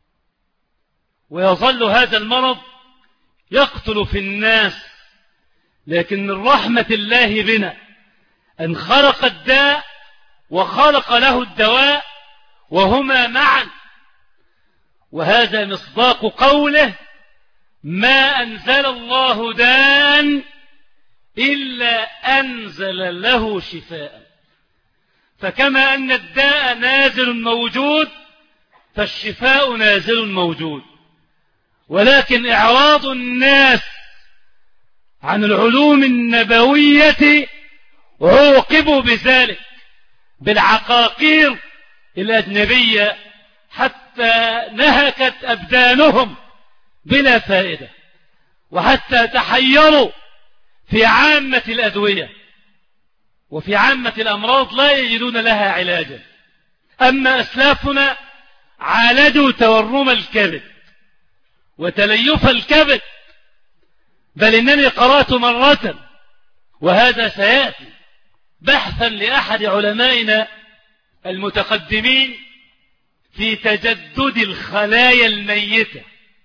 ويظل هذا المرض يقتل في الناس. لكن من رحمة الله بنا أن خلق الداء وخلق له الدواء وهما معا، وهذا مصداق قوله ما أنزل الله داء إلا أنزل له شفاء. فكما أن الداء نازل موجود فالشفاء نازل موجود، ولكن إعراض الناس عن العلوم النبوية عوقبوا بذلك بالعقاقير الأجنبية حتى نهكت أبدانهم بلا فائدة، وحتى تحيروا في عامة الأدوية وفي عامة الأمراض لا يجدون لها علاجا. أما أسلافنا عالجوا تورم الكبد وتليف الكبد، بل إنني قرأت مرة، وهذا سيأتي، بحثا لأحد علمائنا المتقدمين في تجدد الخلايا الميتة،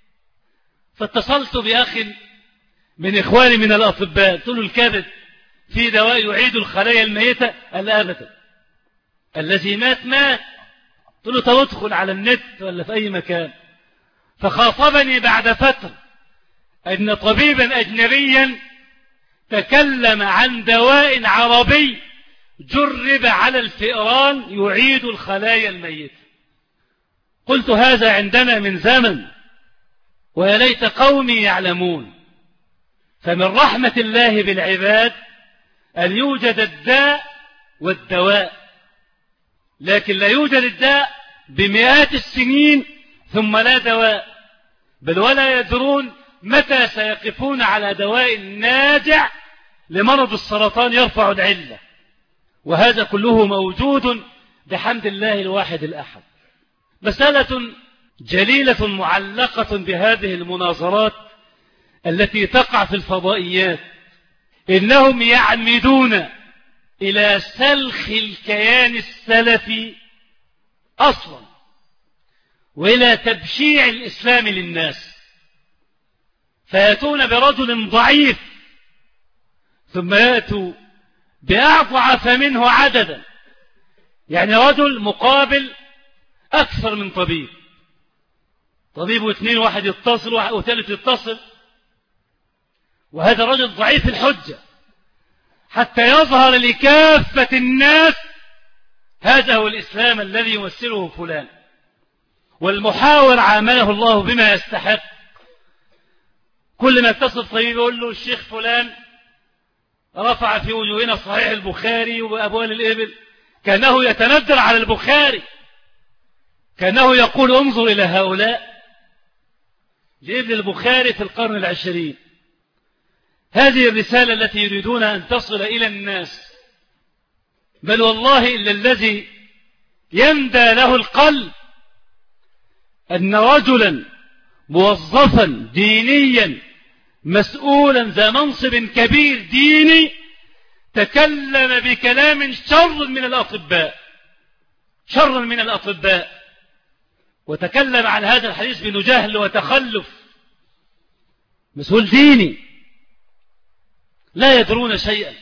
فاتصلت بأخ من إخواني من الأطباء، قلت له الكبد في دواء يعيد الخلايا الميتة؟ قال أبدا، الذي مات. قلت له طب ادخل على النت ولا في أي مكان. فخاطبني بعد فترة أن طبيبا أجنبيا تكلم عن دواء عربي جرب على الفئران يعيد الخلايا الميتة. قلت هذا عندنا من زمن، ويا ليت قومي يعلمون. فمن رحمة الله بالعباد أن يوجد الداء والدواء، لكن لا يوجد الداء بمئات السنين ثم لا دواء، بل ولا يدرون متى سيقفون على دواء ناجع لمرض السرطان يرفع العلة. وهذا كله موجود بحمد الله الواحد الأحد. مسألة جليلة معلقة بهذه المناظرات التي تقع في الفضائيات، إنهم يعمدون إلى سلخ الكيان السلفي أصلا، وإلى تبشيع الإسلام للناس، فيأتون برجل ضعيف ثم يأتوا بأضعف منه عددا، يعني رجل مقابل أكثر من طبيب، طبيب واثنين، واحد يتصل وثالث يتصل، وهذا الرجل ضعيف الحجة حتى يظهر لكافة الناس هذا هو الإسلام الذي يمثله فلان. والمحاور عامله الله بما يستحق. كل ما يتصل طبيب يقول له الشيخ فلان رفع في وجوهنا صحيح البخاري وأبوال الإبل، كأنه يتندر على البخاري، كأنه يقول انظر إلى هؤلاء لابن البخاري في القرن العشرين. هذه الرسالة التي يريدون أن تصل إلى الناس، بل والله إلا الذي يندى له القلب أن رجلا موظفا دينيا مسؤولا ذا منصب كبير ديني تكلم بكلام شر من الأطباء، وتكلم عن هذا الحديث بنجهل وتخلف. مسؤول ديني لا يدرون شيئا.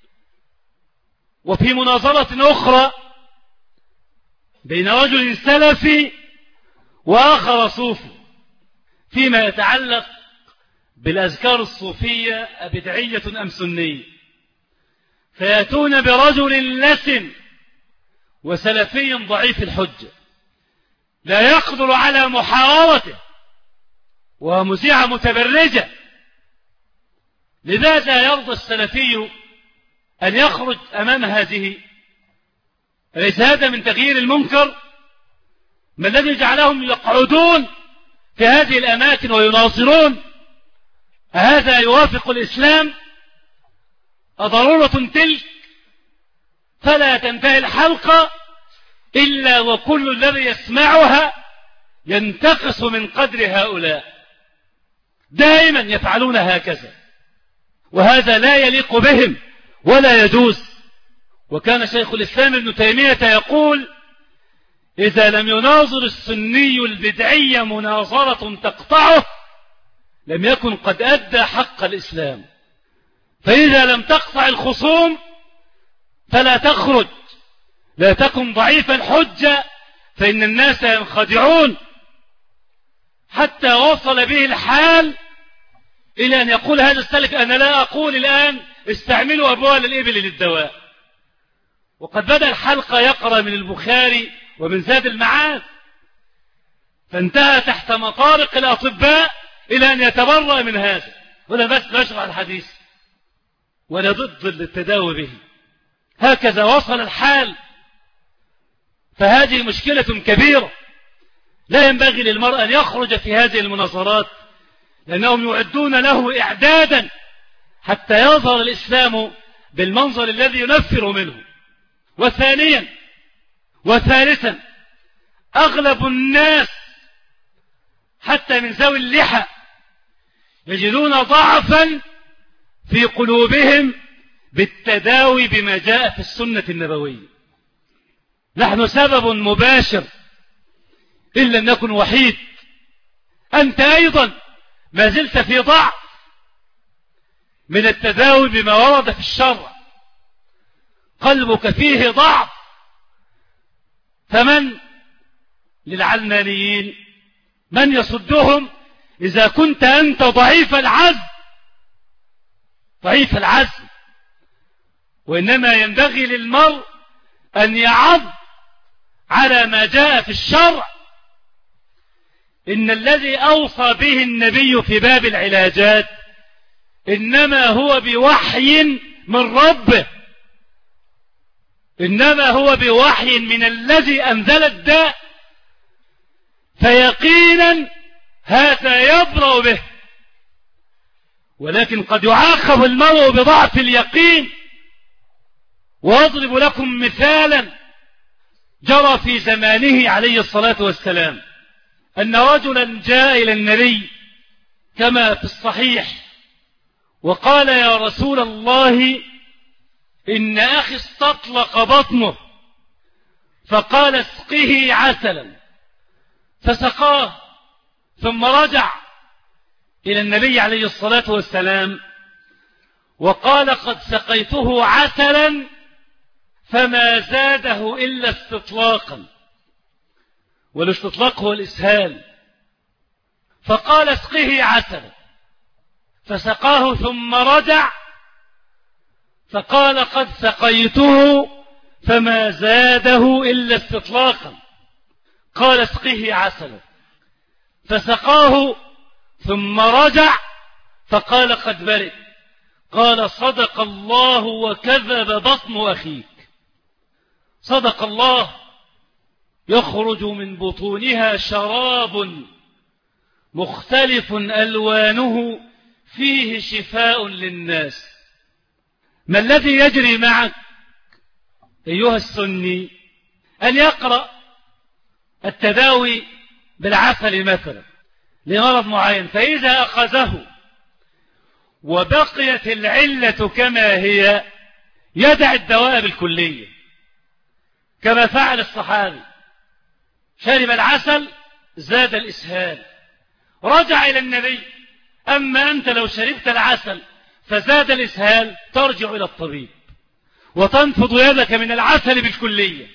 وفي مناظرة أخرى بين رجل سلفي وآخر صوفي فيما يتعلق بالأذكار الصوفية أبدعية أم سنية، فيأتون برجل لسن وسلفي ضعيف الحجة لا يقدر على محاورته ومذيعة متبرجة. لماذا يرضى السلفي أن يخرج أمام هذه؟ أليس هذا من تغيير المنكر؟ ما الذي جعلهم يقعدون في هذه الأماكن ويناصرون؟ أهذا يوافق الإسلام؟ أضرورة تلك؟ فلا تنتهي الحلقة إلا وكل الذي يسمعها ينتقص من قدر هؤلاء. دائما يفعلون هكذا، وهذا لا يليق بهم ولا يجوز. وكان شيخ الإسلام ابن تيمية يقول: إذا لم يناظر السني البدعي مناظرة تقطعه لم يكن قد أدى حق الإسلام. فإذا لم تقطع الخصوم فلا تخرج، لا تكن ضعيف الحجة، فإن الناس ينخدعون. حتى وصل به الحال إلى أن يقول هذا السلف: أنا لا أقول الآن استعملوا أبوال الإبل للدواء، وقد بدأ الحلقة يقرأ من البخاري ومن زاد المعاد، فانتهى تحت مطارق الأطباء إلى أن يتبرأ من هذا. ولا بس بشرح الحديث ولا ضد التداوي به، هكذا وصل الحال. فهذه مشكلة كبيرة، لا ينبغي للمرء أن يخرج في هذه المناظرات لأنهم يعدون له إعدادا حتى يظهر الإسلام بالمنظر الذي ينفر منه. وثانيا وثالثا، أغلب الناس حتى من ذوي اللحى يجدون ضعفا في قلوبهم بالتداوي بما جاء في السنة النبوية. نحن سبب مباشر إن لم نكن وحيد. أنت أيضا ما زلت في ضعف من التداوي بما ورد في الشرع، قلبك فيه ضعف. فمن للعلمانيين من يصدهم إذا كنت أنت ضعيف العزم، ضعيف العزم. وإنما ينبغي للمرء أن يعض على ما جاء في الشرع. إن الذي أوصى به النبي في باب العلاجات إنما هو بوحي من ربه، إنما هو بوحي من الذي أنزل الداء، فيقينا هذا يبرأ به. ولكن قد يعاقب المرء بضعف اليقين. وأضرب لكم مثالا جرى في زمانه عليه الصلاة والسلام، أن رجلا جاء إلى النبي كما في الصحيح وقال: يا رسول الله، إن أخي استطلق بطنه، فقال: اسقه عسلا. فسقاه، ثم رجع إلى النبي عليه الصلاة والسلام وقال: قد سقيته عسلا فما زاده إلا استطلاقا. والاستطلاق هو الإسهال. فقال: اسقه عسلا. فسقاه ثم رجع فقال: قد سقيته فما زاده إلا استطلاقا. قال: اسقه عسلا. فسقاه ثم رجع فقال: قد برئ. قال: صدق الله وكذب بطن أخيك. صدق الله، يخرج من بطونها شراب مختلف ألوانه فيه شفاء للناس. ما الذي يجري معك أيها السني؟ أن يقرأ التداوي بالعسل مثلا لمرض معين، فإذا أخذه وبقيت العلة كما هي يدع الدواء بالكلية، كما فعل الصحابي. شرب العسل زاد الإسهال، رجع إلى النبي: أما أنت لو شربت العسل فزاد الإسهال ترجع إلى الطبيب وتنفض يدك من العسل بالكلية.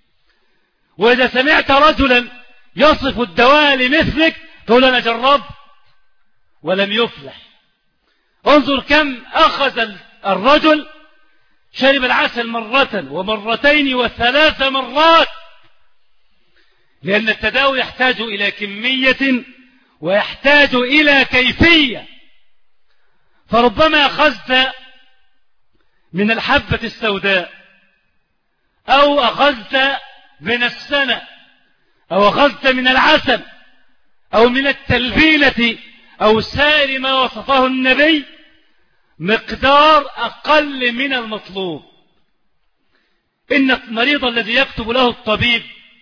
وإذا سمعت رجلا يصف الدواء لمثلك تقول: أنا جربت ولم يفلح. انظر كم أخذ الرجل، شرب العسل مرة ومرتين وثلاث مرات، لأن التداوي يحتاج إلى كمية ويحتاج إلى كيفية. فربما أخذت من الحبة السوداء، أو أخذت من السنة، أو أخذت من العسل، أو من التلبينة، أو سائر ما وصفه النبي، مقدار أقل من المطلوب. إن المريض الذي يكتب له الطبيب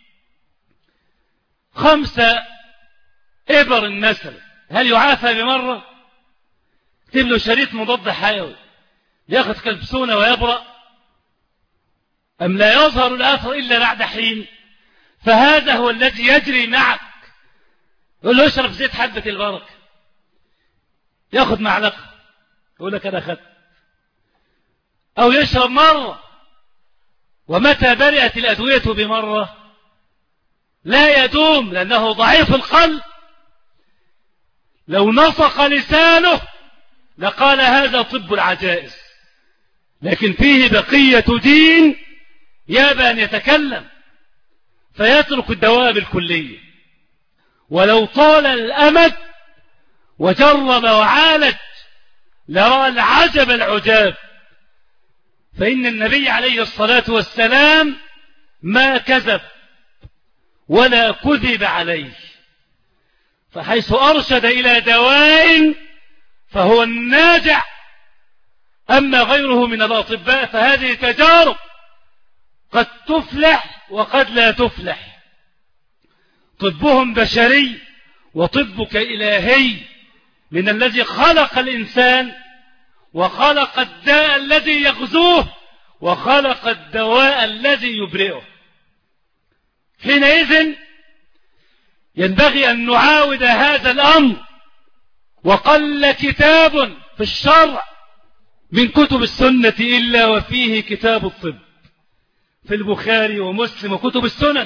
5 إبر مثلا، هل يعافى بمرة؟ اكتب له شريط مضاد حيوي ياخذ كلبسونة ويبرأ، أم لا يظهر الأثر إلا بعد حين؟ فهذا هو الذي يجري معك. يقول له: اشرب زيت حبة البركة، ياخذ معلقة يقول لك: أنا أخذت. أو يشرب مرة، ومتى برئت الأدوية بمرة لا يدوم، لأنه ضعيف القلب. لو نصق لسانه لقال: هذا طب العجائز، لكن فيه بقية دين يابى أن يتكلم، فيترك الدواء بالكلية. ولو طال الأمد وجرب وعالج لرأى العجب العجاب. فإن النبي عليه الصلاة والسلام ما كذب ولا كذب عليه. فحيث أرشد إلى دواء فهو الناجع، أما غيره من الأطباء فهذه تجارب قد تفلح وقد لا تفلح. طبهم بشري وطبك إلهي، من الذي خلق الإنسان وخلق الداء الذي يغزوه وخلق الدواء الذي يبرئه. حينئذ ينبغي أن نعاود هذا الأمر. وقل كتاب في الشرع من كتب السنة إلا وفيه كتاب الطب، في البخاري ومسلم وكتب السنن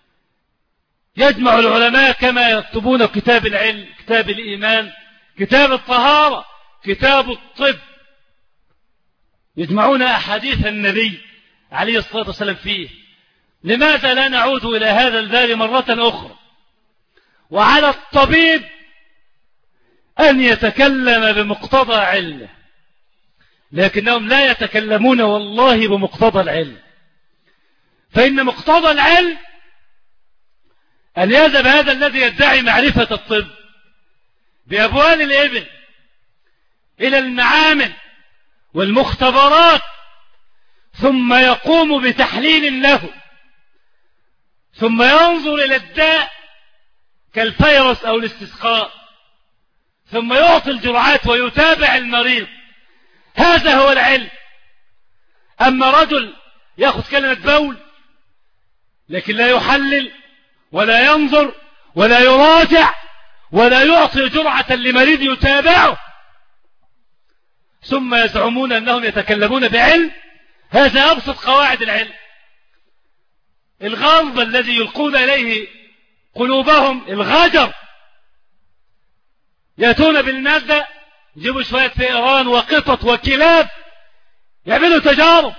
يجمع العلماء كما يكتبون كتاب العلم، كتاب الإيمان، كتاب الطهارة، كتاب الطب، يجمعون أحاديث النبي عليه الصلاة والسلام فيه. لماذا لا نعود إلى هذا الباب مرة أخرى؟ وعلى الطبيب أن يتكلم بمقتضى علمه، لكنهم لا يتكلمون والله بمقتضى العلم. فإن مقتضى العلم أن يذهب هذا الذي يدعي معرفة الطب بأبوال الإبل إلى المعامل والمختبرات، ثم يقوم بتحليل له، ثم ينظر إلى الداء كالفيروس أو الاستسقاء، ثم يعطي الجرعات ويتابع المريض. هذا هو العلم. أما رجل يأخذ كلمة بول لكن لا يحلل ولا ينظر ولا يراجع ولا يعطي جرعة لمريض يتابعه، ثم يزعمون أنهم يتكلمون بعلم، هذا أبسط قواعد العلم. الغلظ الذي يلقون إليه قلوبهم الغجر، يأتون بالمادة، يجيبوا شوية فئران وقطط وكلاب، يعملوا تجارب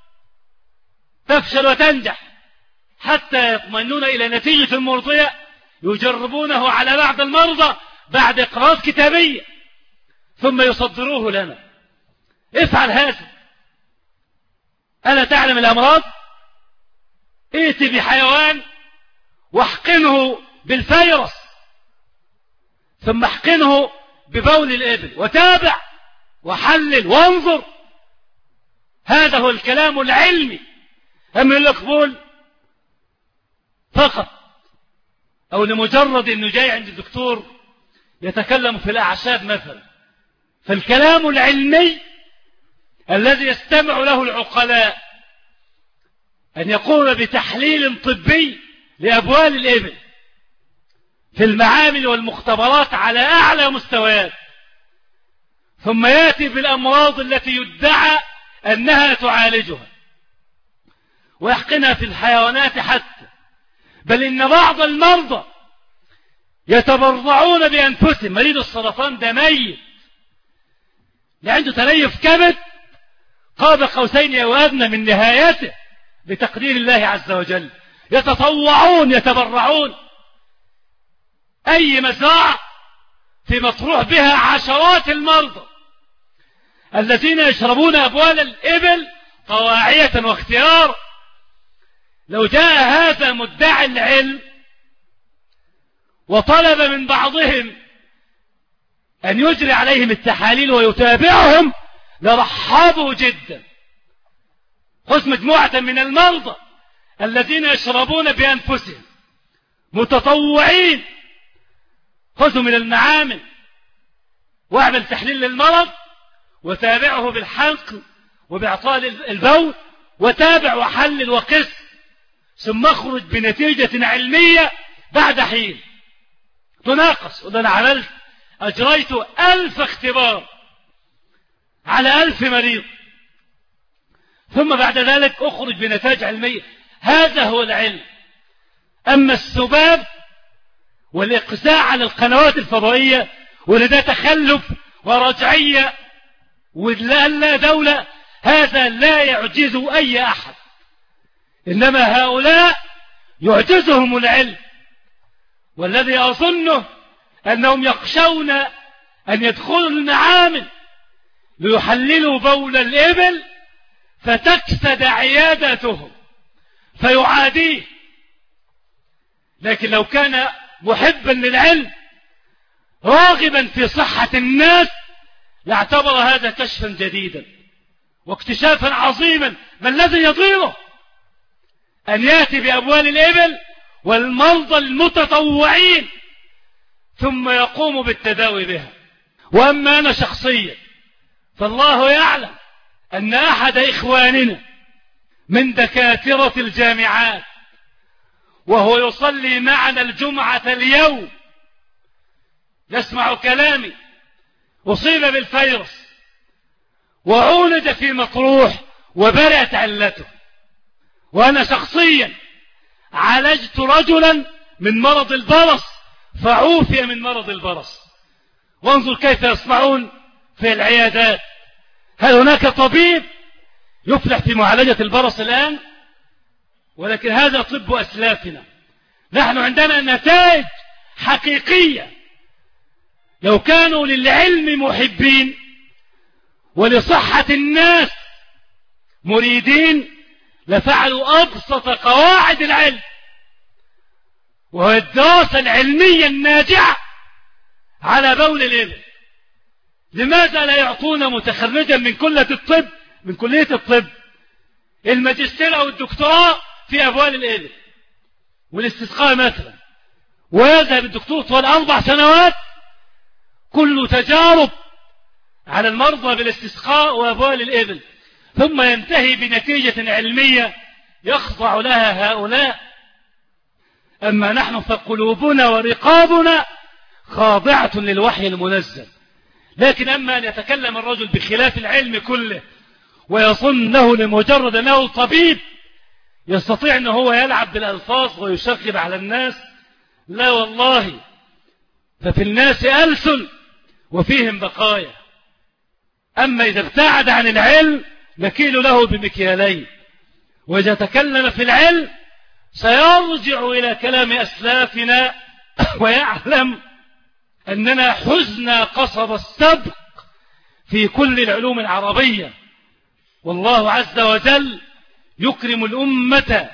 تفشل وتنجح حتى يطمئنون إلى نتيجة مرضية، يجربونه على بعض المرضى بعد إقراض كتابية ثم يصدروه لنا. افعل هذا. ألا تعلم الأمراض؟ ائت بحيوان واحقنه بالفيروس، ثم احقنه ببول الإبل وتابع وحلل وانظر. هذا هو الكلام العلمي. أما القبول فقط أو لمجرد أنه جاي عند الدكتور يتكلم في الأعشاب مثلا، فالكلام العلمي الذي يستمع له العقلاء أن يقوم بتحليل طبي لأبوال الإبل في المعامل والمختبرات على أعلى مستويات، ثم يأتي بالأمراض التي يدعى أنها تعالجها ويحقنها في الحيوانات حتى، بل إن بعض المرضى يتبرعون بأنفسهم. مريض السرطان ده ميت، اللي عنده تليف كبد قاب قوسين أو أدنى من نهايته بتقدير الله عز وجل، يتطوعون يتبرعون. أي مزرعة في مطروح بها عشرات المرضى الذين يشربون أبوال الإبل طواعية واختيارا، لو جاء هذا مدعي العلم وطلب من بعضهم أن يجري عليهم التحاليل ويتابعهم لرحبوا جدا. خذ مجموعة من المرضى الذين يشربون بأنفسهم متطوعين، خذوا من المعامل واعمل تحليل للمرض وتابعه بالحلق وبإعطاء البول، وتابع وحلل وقس، ثم اخرج بنتيجة علمية بعد حين تناقص. وده أنا أجريت 1000 اختبار على 1000 مريض، ثم بعد ذلك أخرج بنتائج علمية. هذا هو العلم. أما السباب والإقساء على القنوات الفضائية ولده تخلف ورجعية ولا دولة، هذا لا يعجز أي أحد، إنما هؤلاء يعجزهم العلم. والذي أظنه أنهم يخشون أن يدخلوا المعامل ليحللوا بول الإبل فتكسد عيادتهم فيعاديه. لكن لو كان محبا للعلم راغبا في صحة الناس لاعتبر هذا كشفا جديدا واكتشافا عظيما. ما الذي يضيره أن يأتي بأموال الإبل والمرضى المتطوعين ثم يقوم بالتداوي بها. وأما أنا شخصيا فالله يعلم أن أحد إخواننا من دكاترة الجامعات وهو يصلي معنا الجمعة اليوم يسمع كلامي أصيب بالفيروس وعولج في مطروح وبرأت علته. وأنا شخصيا عالجت رجلا من مرض البرص فعوفي من مرض البرص. وانظر كيف يصنعون في العيادات. هل هناك طبيب يفلح في معالجة البرص الآن؟ ولكن هذا طب أسلافنا. نحن عندنا نتائج حقيقية. لو كانوا للعلم محبين ولصحة الناس مريدين لفعلوا أبسط قواعد العلم وهي الدراسة العلمية الناجعة على بول الإبل. لماذا لا يعطون متخرجا من كلية الطب الماجستير أو الدكتوراه في أبوال الإبل والاستسقاء مثلا، ويذهب الدكتور طوال 4 سنوات كل تجارب على المرضى بالاستسقاء وأبوال الإبل، ثم ينتهي بنتيجة علمية يخضع لها هؤلاء. أما نحن فقلوبنا ورقابنا خاضعة للوحي المنزل. لكن أما أن يتكلم الرجل بخلاف العلم كله ويظنه لمجرد أنه طبيب يستطيع أنه هو يلعب بالألفاظ ويشغب على الناس، لا والله، ففي الناس ألسن وفيهم بقايا. أما إذا ابتعد عن العلم نكيل له بمكيالين، وإذا تكلم في العلم سيرجع إلى كلام أسلافنا ويعلم أننا حزنا قصب السبق في كل العلوم العربية. والله عز وجل يكرم الأمة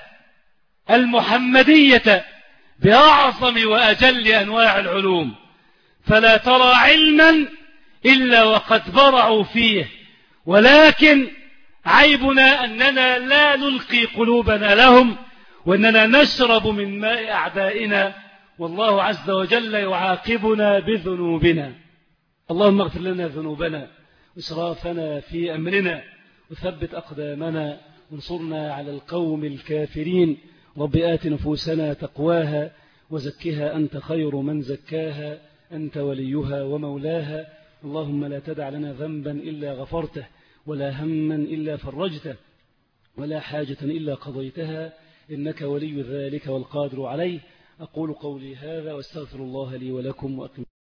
المحمدية بأعظم وأجل أنواع العلوم، فلا ترى علما إلا وقد برعوا فيه، ولكن عيبنا أننا لا نلقي قلوبنا لهم وأننا نشرب من ماء أعدائنا، والله عز وجل يعاقبنا بذنوبنا. اللهم اغفر لنا ذنوبنا وإسرافنا في أمرنا وثبت أقدامنا وانصرنا على القوم الكافرين. رب آت نفوسنا تقواها وزكها أنت خير من زكاها أنت وليها ومولاها. اللهم لا تدع لنا ذنبا إلا غفرته ولا هما إلا فرجته ولا حاجة إلا قضيتها إنك ولي ذلك والقادر عليه. أقول قولي هذا واستغفر الله لي ولكم وأقم